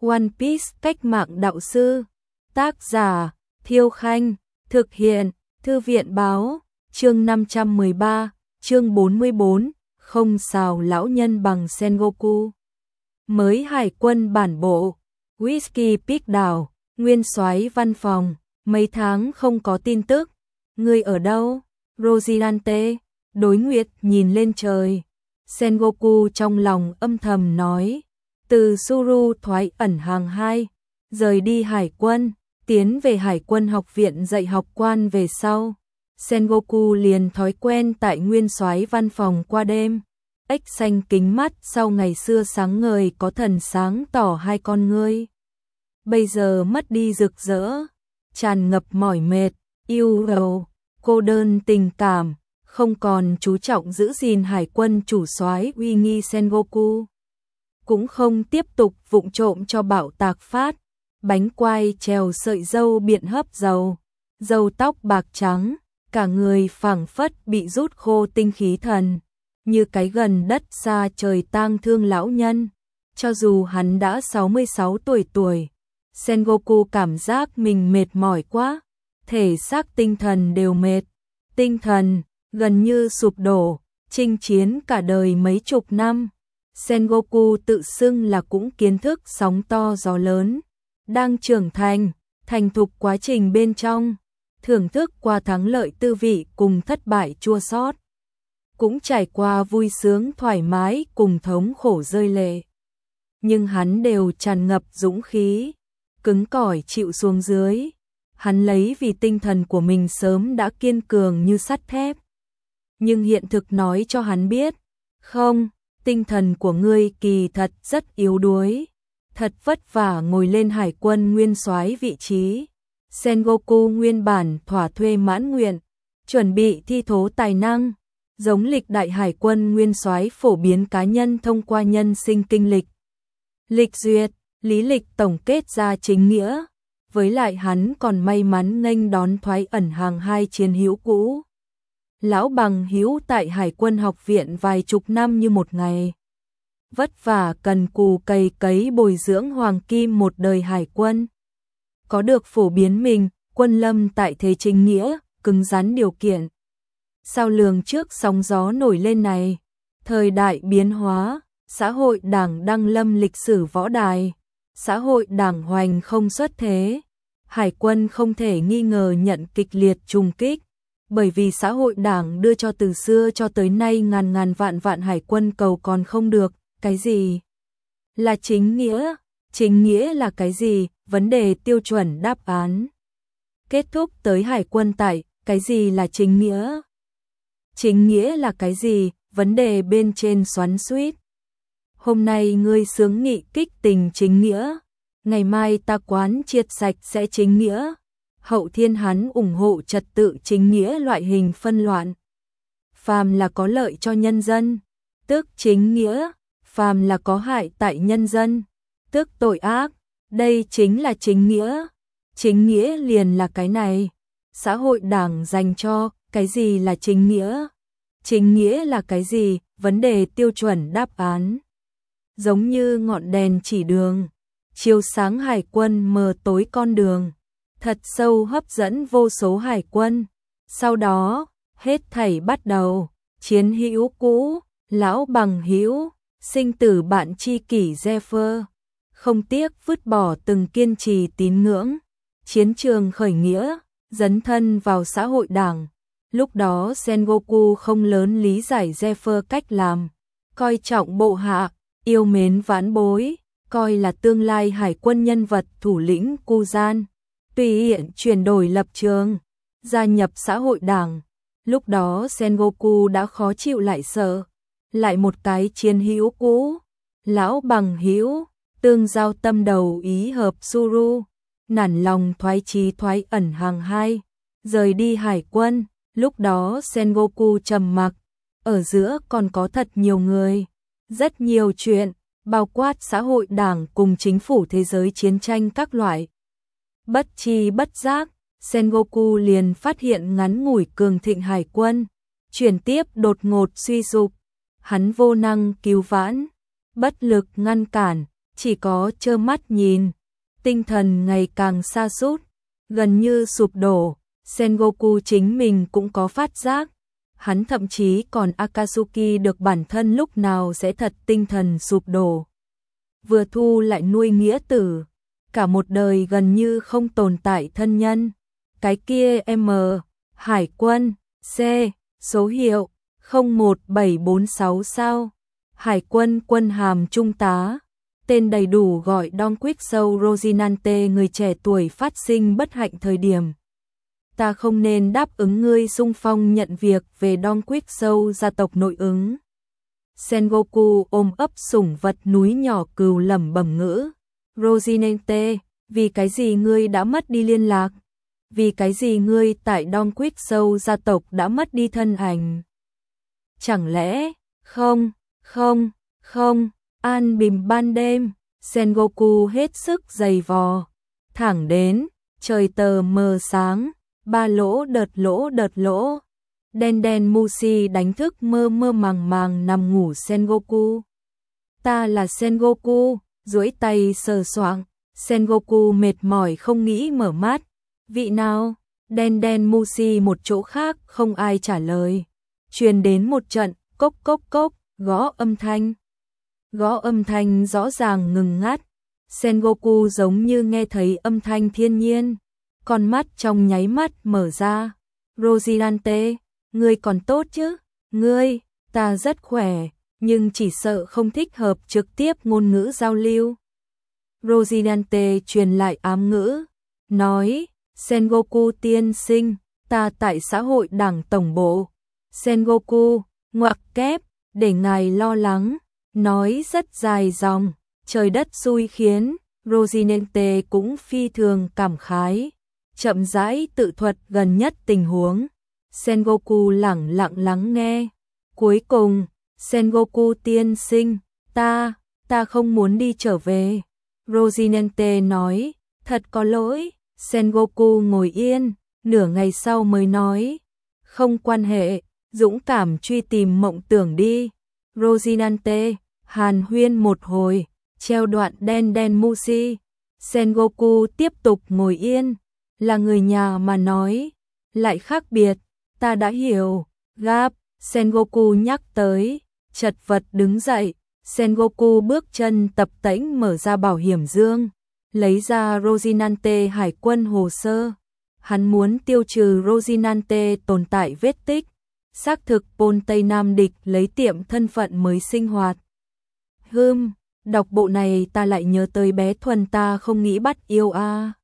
One Piece cách mạng đạo sư. Tác giả Thiêu Khanh. Thực hiện Thư viện Báo. Chương 513, chương 44, không xào lão nhân bằng Sengoku. Mới hải quân bản bộ. Whisky Peak đảo, nguyên soái văn phòng. Mấy tháng không có tin tức. Ngươi ở đâu? Rosinante. Đối Nguyệt nhìn lên trời. Sengoku trong lòng âm thầm nói. Từ Suru thoái ẩn hàng 2, rời đi hải quân, tiến về hải quân học viện dạy học quan về sau. Sengoku liền thói quen tại nguyên soái văn phòng qua đêm. Ếch xanh kính mắt sau ngày xưa sáng ngời có thần sáng tỏ hai con ngươi. Bây giờ mất đi rực rỡ, tràn ngập mỏi mệt, yêu rầu, cô đơn tình cảm, không còn chú trọng giữ gìn hải quân chủ soái uy nghi Sengoku. Cũng không tiếp tục vụng trộm cho Bảo Tạc phát, bánh quai trèo sợi dâu biện hấp dầu, râu tóc bạc trắng, cả người phảng phất bị rút khô tinh khí thần, như cái gần đất xa trời tang thương lão nhân. Cho dù hắn đã 66 tuổi, Sengoku cảm giác mình mệt mỏi quá, thể xác tinh thần đều mệt, tinh thần gần như sụp đổ, chinh chiến cả đời mấy chục năm. Sengoku tự xưng là cũng kiến thức sóng to gió lớn, đang trưởng thành thục quá trình bên trong, thưởng thức qua thắng lợi tư vị cùng thất bại chua xót, cũng trải qua vui sướng thoải mái cùng thống khổ rơi lệ. Nhưng hắn đều tràn ngập dũng khí, cứng cỏi chịu xuống dưới. Hắn lấy vì tinh thần của mình sớm đã kiên cường như sắt thép. Nhưng hiện thực nói cho hắn biết, không, tinh thần của ngươi kỳ thật rất yếu đuối, thật vất vả ngồi lên hải quân nguyên soái vị trí. Sengoku nguyên bản thỏa thuê mãn nguyện, chuẩn bị thi thố tài năng, giống lịch đại hải quân nguyên soái phổ biến cá nhân thông qua nhân sinh kinh lịch. Lịch duyệt, lý lịch tổng kết ra chính nghĩa, với lại hắn còn may mắn nghênh đón thoái ẩn hàng 2 chiến hữu cũ. Lão bằng hữu tại hải quân học viện vài chục năm như một ngày. Vất vả cần cù cày cấy bồi dưỡng hoàng kim một đời hải quân. Có được phổ biến mình, quân lâm tại thế chính nghĩa, cứng rắn điều kiện. Sao lường trước sóng gió nổi lên này, thời đại biến hóa, xã hội đảng đăng lâm lịch sử võ đài, xã hội đảng hoành không xuất thế. Hải quân không thể nghi ngờ nhận kịch liệt trùng kích. Bởi vì xã hội đảng đưa cho từ xưa cho tới nay ngàn vạn hải quân cầu còn không được. Cái gì là chính nghĩa? Chính nghĩa là cái gì? Vấn đề tiêu chuẩn đáp án. Kết thúc tới hải quân tại, cái gì là chính nghĩa? Chính nghĩa là cái gì? Vấn đề bên trên xoắn xuýt. Hôm nay ngươi sướng nghị kích tình chính nghĩa, ngày mai ta quán triệt sạch sẽ chính nghĩa. Hậu thiên hắn ủng hộ trật tự chính nghĩa loại hình phân loạn. Phàm là có lợi cho nhân dân, tức chính nghĩa, phàm là có hại tại nhân dân, tức tội ác. Đây chính là chính nghĩa. Chính nghĩa liền là cái này. Xã hội đảng dành cho, cái gì là chính nghĩa? Chính nghĩa là cái gì? Vấn đề tiêu chuẩn đáp án. Giống như ngọn đèn chỉ đường, chiếu sáng hải quân mờ tối con đường. Thật sâu hấp dẫn vô số hải quân. Sau đó, hết thảy bắt đầu, chiến hữu cũ, lão bằng hữu, sinh tử bạn tri kỷ Zephyr, không tiếc vứt bỏ từng kiên trì tín ngưỡng, chiến trường khởi nghĩa, dấn thân vào xã hội đảng. Lúc đó Sengoku không lớn lý giải Zephyr cách làm, coi trọng bộ hạ, yêu mến vãn bối, coi là tương lai hải quân nhân vật thủ lĩnh Kuzan. Tùy hiện chuyển đổi lập trường, gia nhập xã hội đảng. Lúc đó Sengoku đã khó chịu lại sợ. Lại một cái chiến hữu cũ, lão bằng hữu, tương giao tâm đầu ý hợp Suru, nản lòng thoái chí thoái ẩn hàng 2, rời đi hải quân. Lúc đó Sengoku trầm mặc, ở giữa còn có thật nhiều người, rất nhiều chuyện, bao quát xã hội đảng cùng chính phủ thế giới chiến tranh các loại. Bất chi bất giác, Sengoku liền phát hiện ngắn ngủi cường thịnh hải quân, chuyển tiếp đột ngột suy sụp. Hắn vô năng cứu vãn, bất lực ngăn cản, chỉ có trơ mắt nhìn, tinh thần ngày càng sa sút, gần như sụp đổ. Sengoku chính mình cũng có phát giác, hắn thậm chí còn Akatsuki được bản thân lúc nào sẽ thật tinh thần sụp đổ. Vừa thu lại nuôi nghĩa tử, cả một đời gần như không tồn tại thân nhân. Cái kia M, Hải quân, C, số hiệu 01746 sao? Hải quân quân hàm trung tá, tên đầy đủ gọi Don Quixote Rosinante, người trẻ tuổi phát sinh bất hạnh thời điểm. Ta không nên đáp ứng ngươi xung phong nhận việc về Don Quixote gia tộc nội ứng. Sengoku ôm ấp sủng vật núi nhỏ cừu lẩm bẩm ngữ. Rosinante, vì cái gì ngươi đã mất đi liên lạc? Vì cái gì ngươi tại Don Quixote gia tộc đã mất đi thân ảnh? Chẳng lẽ, không, an bình ban đêm, Sengoku hết sức giày vò, thẳng đến, trời tờ mờ sáng, ba lỗ đợt lỗ, đen Mushi đánh thức mơ màng màng nằm ngủ Sengoku. Ta là Sengoku, duỗi tay sờ soạng, Sengoku mệt mỏi không nghĩ mở mắt. Vị nào? Đen Mushi một chỗ khác không ai trả lời. Truyền đến một trận cốc cốc, gõ âm thanh. Gõ âm thanh rõ ràng ngừng ngắt. Sengoku giống như nghe thấy âm thanh thiên nhiên, con mắt trong nháy mắt mở ra. Rosinante, ngươi còn tốt chứ? Ngươi, ta rất khỏe, nhưng chỉ sợ không thích hợp trực tiếp ngôn ngữ giao lưu. Rosinante truyền lại ám ngữ, nói, Sengoku tiên sinh, ta tại xã hội đảng tổng bộ. Sengoku, ngoặc kép, để ngài lo lắng, nói rất dài dòng, trời đất xui khiến. Rosinante cũng phi thường cảm khái, chậm rãi tự thuật gần nhất tình huống. Sengoku lẳng lặng lắng nghe. Cuối cùng, Sengoku tiên sinh, ta không muốn đi trở về. Rosinante nói, thật có lỗi. Sengoku ngồi yên, nửa ngày sau mới nói, không quan hệ, dũng cảm truy tìm mộng tưởng đi. Rosinante, hàn huyên một hồi, treo đoạn đen Mushi. Sengoku tiếp tục ngồi yên, là người nhà mà nói, lại khác biệt, ta đã hiểu. Gap, Sengoku nhắc tới, chật vật đứng dậy. Sengoku bước chân tập tễnh mở ra bảo hiểm dương, lấy ra Rosinante hải quân hồ sơ. Hắn muốn tiêu trừ Rosinante tồn tại vết tích, xác thực Pôn Tây Nam địch lấy tiệm thân phận mới sinh hoạt. Đọc bộ này ta lại nhớ tới bé Thuần ta không nghĩ bắt yêu a.